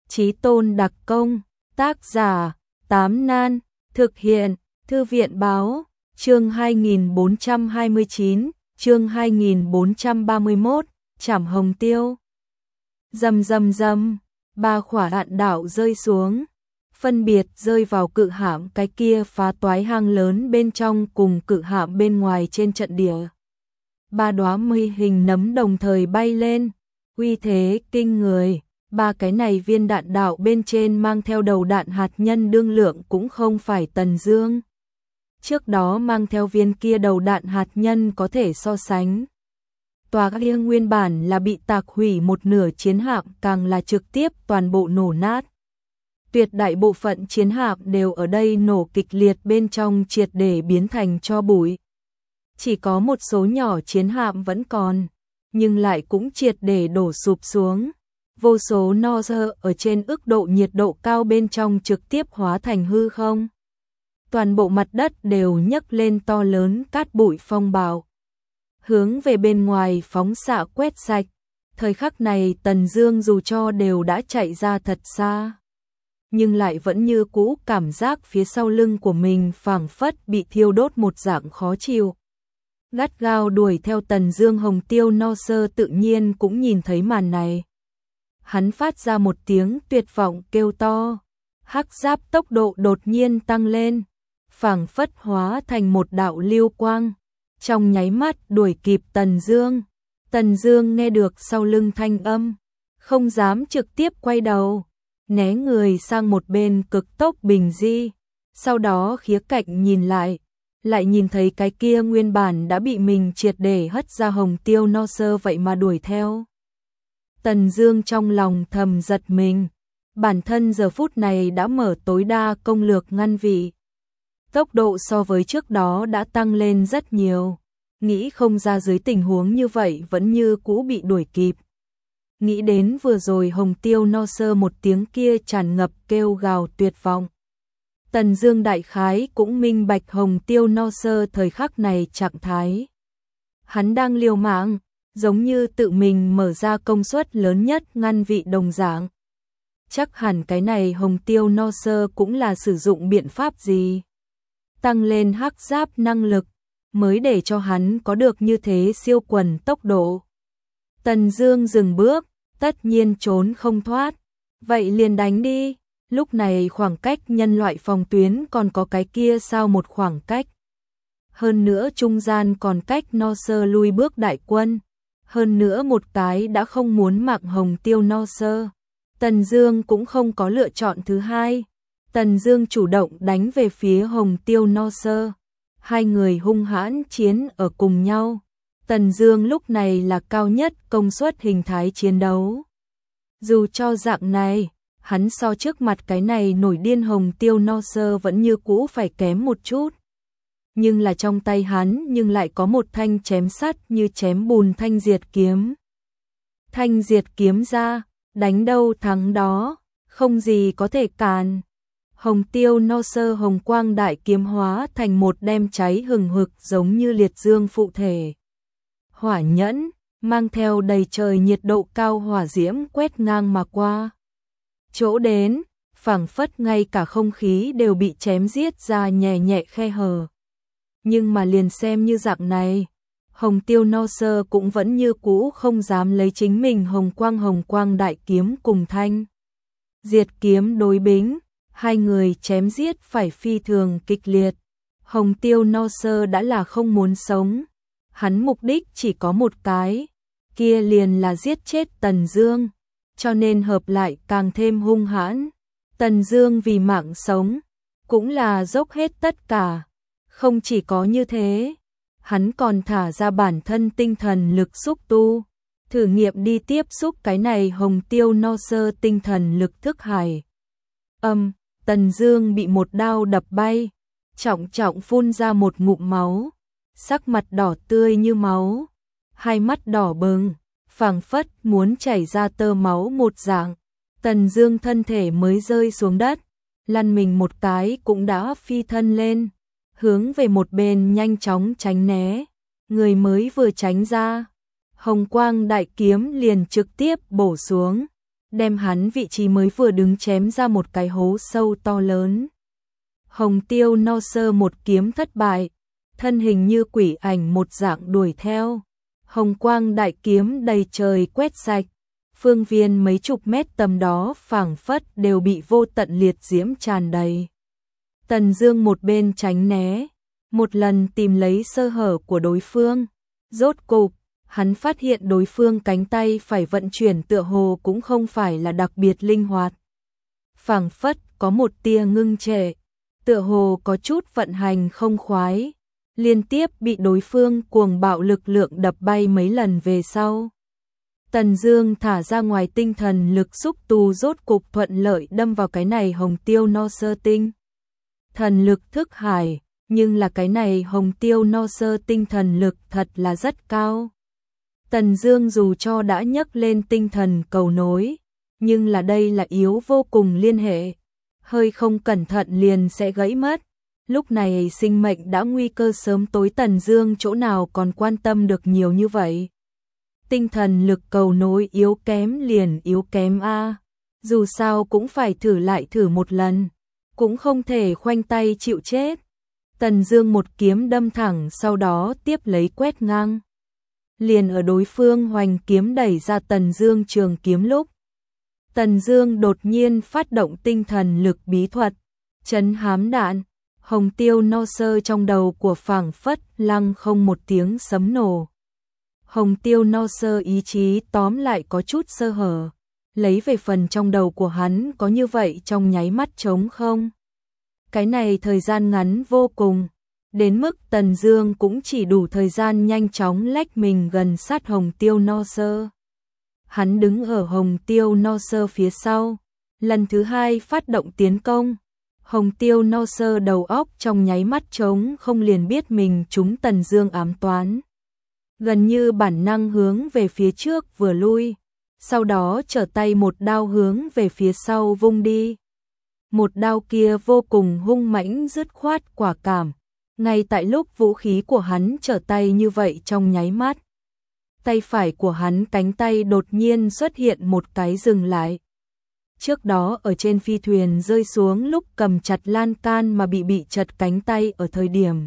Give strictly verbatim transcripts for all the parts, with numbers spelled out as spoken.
Chí Tôn đặc công, tác giả, Tám Nan, thực hiện, Thư viện báo, chương hai nghìn bốn trăm hai mươi chín, chương hai nghìn bốn trăm ba mươi mốt, Trảm Hồng Tiêu. Rầm rầm rầm, ba quả đạn đạo rơi xuống, phân biệt rơi vào cự hạm cái kia phá toái hang lớn bên trong cùng cự hạm bên ngoài trên trận địa. Ba đóa mây hình nấm đồng thời bay lên, uy thế kinh người. Ba cái này viên đạn đạo bên trên mang theo đầu đạn hạt nhân đương lượng cũng không phải Tần Dương. Trước đó mang theo viên kia đầu đạn hạt nhân có thể so sánh. Tòa kia nguyên bản là bị tạc hủy một nửa chiến hạm, càng là trực tiếp toàn bộ nổ nát. Tuyệt đại bộ phận chiến hạm đều ở đây nổ kịch liệt bên trong triệt để biến thành tro bụi. Chỉ có một số nhỏ chiến hạm vẫn còn, nhưng lại cũng triệt để đổ sụp xuống. Vô số no sơ ở trên ức độ nhiệt độ cao bên trong trực tiếp hóa thành hư không. Toàn bộ mặt đất đều nhấc lên to lớn cát bụi phong bạo, hướng về bên ngoài phóng xạ quét sạch. Thời khắc này Tần Dương dù cho đều đã chạy ra thật xa, nhưng lại vẫn như cũ cảm giác phía sau lưng của mình phảng phất bị thiêu đốt một dạng khó chịu. Gắt gao đuổi theo Tần Dương Hồng Tiêu no sơ tự nhiên cũng nhìn thấy màn này. Hắn phát ra một tiếng tuyệt vọng kêu to, hắc giáp tốc độ đột nhiên tăng lên, phảng phất hóa thành một đạo lưu quang, trong nháy mắt đuổi kịp Tần Dương. Tần Dương nghe được sau lưng thanh âm, không dám trực tiếp quay đầu, né người sang một bên cực tốc bình di, sau đó khía cạnh nhìn lại, lại nhìn thấy cái kia nguyên bản đã bị mình triệt để hất ra Hồng Tiêu no sơ vậy mà đuổi theo. Tần Dương trong lòng thầm giật mình, bản thân giờ phút này đã mở tối đa công lược ngăn vị. Tốc độ so với trước đó đã tăng lên rất nhiều, nghĩ không ra dưới tình huống như vậy vẫn như cũ bị đuổi kịp. Nghĩ đến vừa rồi Hồng Tiêu no sơ một tiếng kia tràn ngập kêu gào tuyệt vọng. Tần Dương đại khái cũng minh bạch Hồng Tiêu no sơ thời khắc này trạng thái. Hắn đang liều mạng, giống như tự mình mở ra công suất lớn nhất ngăn vị đồng dạng. Chắc hẳn cái này Hồng Tiêu no sơ cũng là sử dụng biện pháp gì tăng lên hắc giáp năng lực mới để cho hắn có được như thế siêu quần tốc độ. Tần Dương dừng bước, tất nhiên trốn không thoát, vậy liền đánh đi. Lúc này khoảng cách nhân loại phòng tuyến còn có cái kia sao một khoảng cách. Hơn nữa trung gian còn cách no sơ lui bước đại quân. Hơn nữa một cái đã không muốn mạng Hồng Tiêu no sơ. Tần Dương cũng không có lựa chọn thứ hai. Tần Dương chủ động đánh về phía Hồng Tiêu no sơ. Hai người hung hãn chiến ở cùng nhau. Tần Dương lúc này là cao nhất công suất hình thái chiến đấu. Dù cho dạng này, hắn so trước mặt cái này nổi điên Hồng Tiêu no sơ vẫn như cũ phải kém một chút. Nhưng là trong tay hắn nhưng lại có một thanh chém sắt như chém bùn thanh diệt kiếm. Thanh diệt kiếm ra, đánh đâu thắng đó, không gì có thể cản. Hồng Tiêu no sơ hồng quang đại kiếm hóa thành một đem cháy hừng hực giống như liệt dương phụ thể. Hỏa nhẫn, mang theo đầy trời nhiệt độ cao hỏa diễm quét ngang mà qua. Chỗ đến, phảng phất ngay cả không khí đều bị chém giết ra nhẹ nhẹ khe hở. Nhưng mà liền xem như dạng này, Hồng Tiêu no sơ cũng vẫn như cũ không dám lấy chính mình hồng quang hồng quang đại kiếm cùng thanh diệt kiếm đối bính, hai người chém giết phải phi thường kịch liệt. Hồng Tiêu no sơ đã là không muốn sống, hắn mục đích chỉ có một cái, kia liền là giết chết Tần Dương, cho nên hợp lại càng thêm hung hãn. Tần Dương vì mạng sống, cũng là dốc hết tất cả. Không chỉ có như thế, hắn còn thả ra bản thân tinh thần lực xúc tu, thử nghiệm đi tiếp xúc cái này Hồng Tiêu no sơ tinh thần lực thức hải. Âm, Tần Dương bị một đao đập bay, trọng trọng phun ra một ngụm máu, sắc mặt đỏ tươi như máu, hai mắt đỏ bừng, phảng phất muốn chảy ra tơ máu một dạng. Tần Dương thân thể mới rơi xuống đất, lăn mình một cái cũng đã phi thân lên, hướng về một bên nhanh chóng tránh né. Người mới vừa tránh ra, hồng quang đại kiếm liền trực tiếp bổ xuống. đem hắn vị trí mới vừa đứng chém ra một cái hố sâu to lớn. Hồng Tiêu No Sơ một kiếm thất bại, thân hình như quỷ ảnh một dạng đuổi theo. Hồng quang đại kiếm đầy trời quét sạch, phương viên mấy chục mét tầm đó phảng phất đều bị vô tận liệt diễm tràn đầy. Tần Dương một bên tránh né, một lần tìm lấy sơ hở của đối phương. Rốt cục, hắn phát hiện đối phương cánh tay phải vận chuyển tựa hồ cũng không phải là đặc biệt linh hoạt. Phảng phất có một tia ngưng trệ, tựa hồ có chút vận hành không khoái, liên tiếp bị đối phương cuồng bạo lực lượng đập bay mấy lần về sau. Tần Dương thả ra ngoài tinh thần lực xúc tu rốt cục thuận lợi đâm vào cái này Hồng Tiêu No Sơ tinh thần lực thức hải, nhưng là cái này Hồng Tiêu No Sơ tinh thần lực thật là rất cao. Tần Dương dù cho đã nhấc lên tinh thần cầu nối, nhưng là đây là yếu vô cùng liên hệ, hơi không cẩn thận liền sẽ gãy mất. Lúc này sinh mệnh đã nguy cơ sớm tối, Tần Dương chỗ nào còn quan tâm được nhiều như vậy. Tinh thần lực cầu nối yếu kém liền yếu kém a, dù sao cũng phải thử lại thử một lần, cũng không thể khoanh tay chịu chết. Tần Dương một kiếm đâm thẳng, sau đó tiếp lấy quét ngang. Liền ở đối phương hoành kiếm đẩy ra Tần Dương trường kiếm lúc, Tần Dương đột nhiên phát động tinh thần lực bí thuật, trấn hám đạn. Hồng Tiêu No Sơ trong đầu của phảng phất lăng không một tiếng sấm nổ. Hồng Tiêu No Sơ ý chí tóm lại có chút sơ hở, lấy về phần trong đầu của hắn có như vậy trong nháy mắt trống không. Cái này thời gian ngắn vô cùng, đến mức Tần Dương cũng chỉ đủ thời gian nhanh chóng lách mình gần sát Hồng Tiêu No Sơ. Hắn đứng ở Hồng Tiêu No Sơ phía sau, lần thứ hai phát động tiến công. Hồng Tiêu No Sơ đầu óc trong nháy mắt trống không, liền biết mình trúng Tần Dương ám toán. Gần như bản năng hướng về phía trước vừa lui, sau đó trở tay một đao hướng về phía sau vung đi. Một đao kia vô cùng hung mãnh dứt khoát quả cảm, ngay tại lúc vũ khí của hắn trở tay như vậy trong nháy mắt, tay phải của hắn cánh tay đột nhiên xuất hiện một cái dừng lại. Trước đó ở trên phi thuyền rơi xuống lúc cầm chặt lan can mà bị bị chật cánh tay ở thời điểm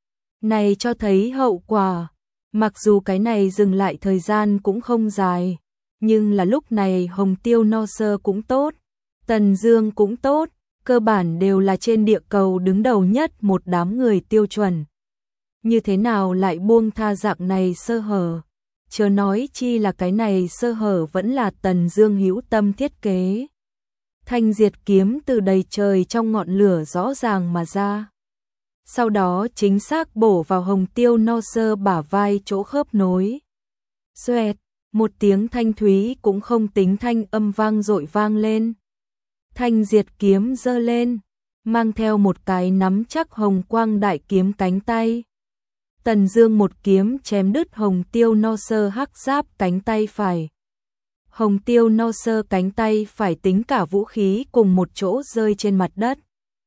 này cho thấy hậu quả. Mặc dù cái này dừng lại thời gian cũng không dài, nhưng là lúc này Hồng Tiêu No Sơ cũng tốt, Tần Dương cũng tốt, cơ bản đều là trên địa cầu đứng đầu nhất một đám người tiêu chuẩn. Như thế nào lại buông tha dạng này sơ hở? Chớ nói chi là cái này sơ hở vẫn là Tần Dương hữu tâm thiết kế. Thanh diệt kiếm từ đầy trời trong ngọn lửa rõ ràng mà ra. Sau đó chính xác bổ vào Hồng Tiêu No Sơ bả vai chỗ khớp nối. Xoẹt, một tiếng thanh thúy cũng không tính thanh âm vang dội vang lên. Thanh diệt kiếm giơ lên, mang theo một cái nắm chắc hồng quang đại kiếm cánh tay. Tần Dương một kiếm chém đứt Hồng Tiêu No Sơ hắc giáp cánh tay phải. Hồng Tiêu No Sơ cánh tay phải tính cả vũ khí cùng một chỗ rơi trên mặt đất.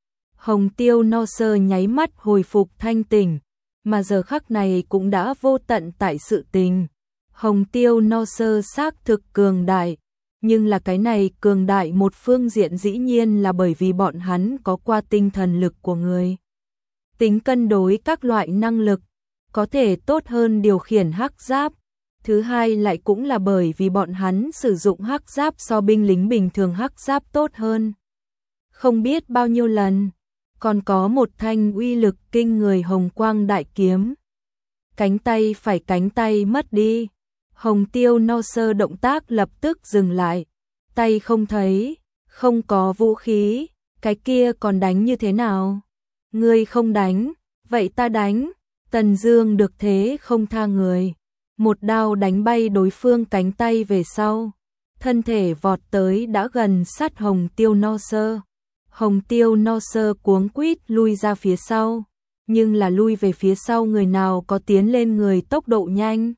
Hồng Tiêu No Sơ nháy mắt hồi phục thanh tỉnh, mà giờ khắc này cũng đã vô tận tại sự tình. Hồng Tiêu No Sơ xác thực cường đại, nhưng là cái này cường đại một phương diện dĩ nhiên là bởi vì bọn hắn có qua tinh thần lực của người. Tính cân đối các loại năng lực, có thể tốt hơn điều khiển hắc giáp. Thứ hai lại cũng là bởi vì bọn hắn sử dụng hắc giáp so binh lính bình thường hắc giáp tốt hơn. Không biết bao nhiêu lần, còn có một thanh uy lực kinh người hồng quang đại kiếm. Cánh tay phải cánh tay mất đi. Hồng Tiêu No Sơ động tác lập tức dừng lại. Tay không thấy, không có vũ khí, cái kia còn đánh như thế nào? Ngươi không đánh, vậy ta đánh. Tần Dương được thế không tha người. Một đao đánh bay đối phương cánh tay về sau. Thân thể vọt tới đã gần sát Hồng Tiêu No Sơ. Hồng Tiêu No Sơ cuống quýt lui ra phía sau. Nhưng là lui về phía sau người nào có tiến lên người tốc độ nhanh.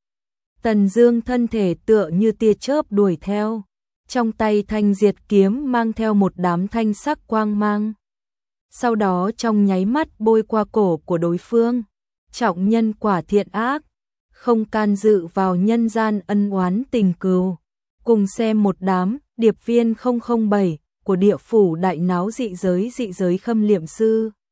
Tần Dương thân thể tựa như tia chớp đuổi theo. Trong tay thanh diệt kiếm mang theo một đám thanh sắc quang mang. Sau đó trong nháy mắt bôi qua cổ của đối phương. Trọng nhân quả thiện ác, không can dự vào nhân gian ân oán tình cừu. Cùng xem một đám điệp viên không không bảy của địa phủ đại náo dị giới dị giới khâm liệm sư.